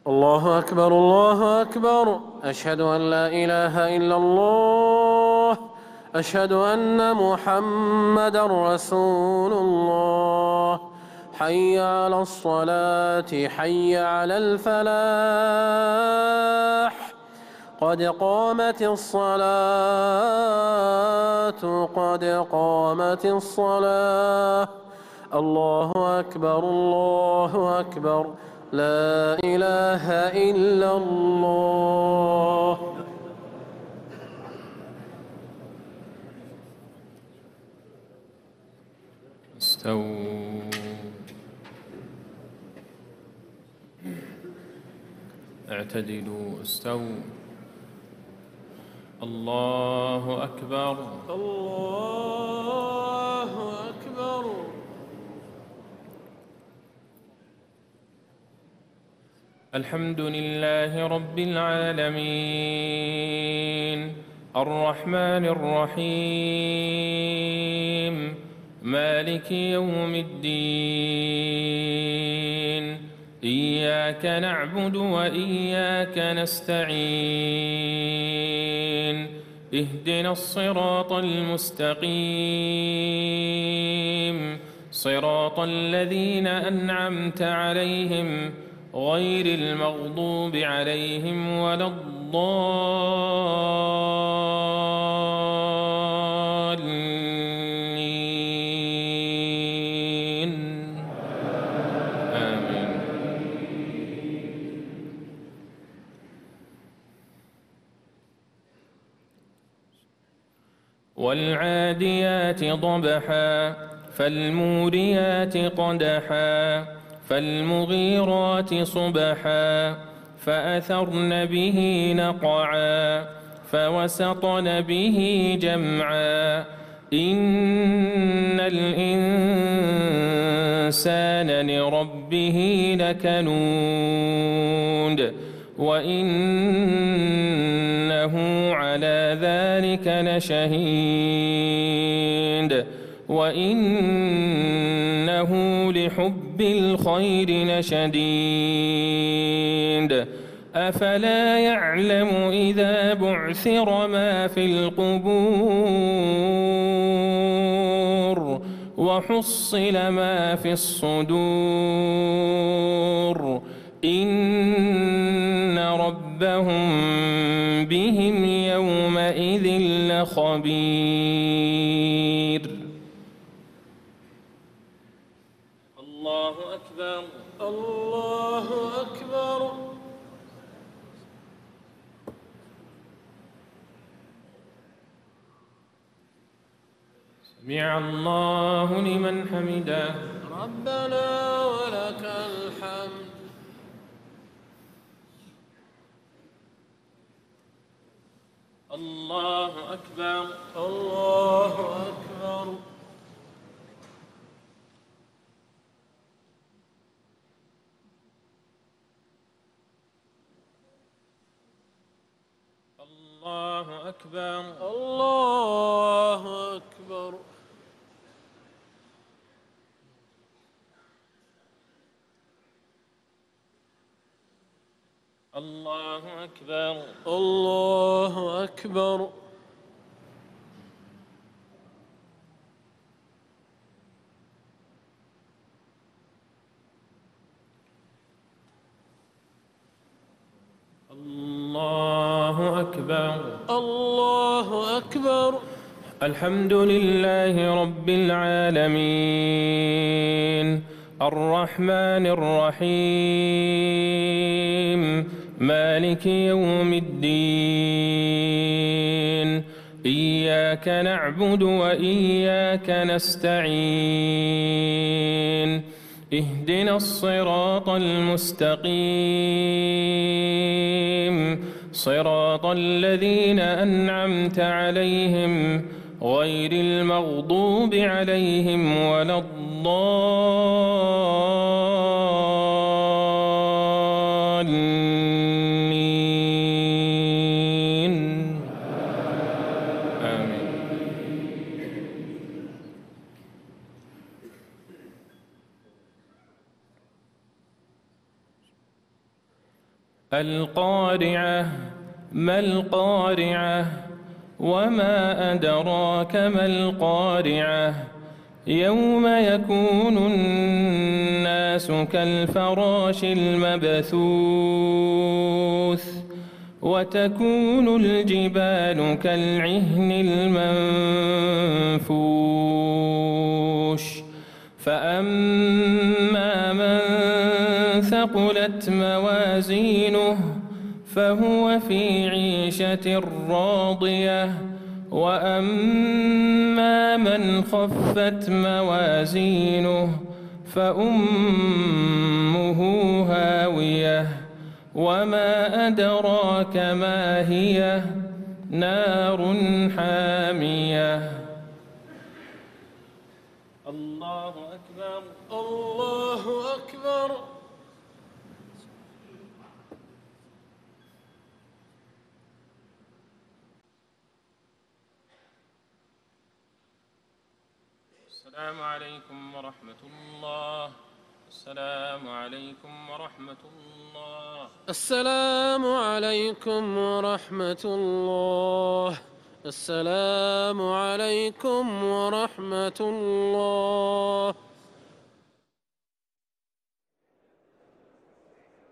الله أكبر الله أكبر. أشهد أن لا إله إلا الله. أشهد أن محمدًا رسول الله. حي على الصلاة حي على الفلاح. قد قامت الصلاة قد قامت الصلاة. الله أكبر الله أكبر. لا إله إلا الله. استووا. اعتدلوا. استووا. الله أكبر. الله أكبر. الحمد لله رب العالمين الرحمن الرحيم مالك يوم الدين إياك نعبد وإياك نستعين اهدنا الصراط المستقيم صراط الذين أنعمت عليهم غير المغضوب عليهم ولا الضالين آمين. والعاديات ضبحا فالموريات قدحا فالمغيرات صبحا فأثرن به نقعا فوسطن به جمعا إن الإنسان لربه لكنود وإنه على ذلك لشهيد وإنه لحب الخير لشديد أفلا يعلم إذا بعثر ما في القبور وحصل ما في الصدور إن ربهم بهم يومئذ لخبير. الله أكبر الله أكبر. سمع الله لمن حمده ربنا ولك الحمد. الله أكبر الله أكبر. الله أكبر الله أكبر. الله أكبر الله أكبر. الله أكبر الله أكبر. الحمد لله رب العالمين الرحمن الرحيم مالك يوم الدين إياك نعبد وإياك نستعين اهدنا الصراط المستقيم صراط الذين أنعمت عليهم غير المغضوب عليهم ولا الضالين آمين. القارعة ما القارعة وما أدراك ما القارعة يوم يكون الناس كالفراش المبثوث وتكون الجبال كالعهن المنفوش فأما من ثقلت موازينه فهو في عيشة راضية وأما من خفت موازينه فأمه هاوية وما أدراك ما هي نار حامية. الله أكبر الله أكبر. السلام عليكم ورحمة الله. السلام عليكم ورحمة الله. السلام عليكم ورحمة الله. السلام عليكم ورحمة الله.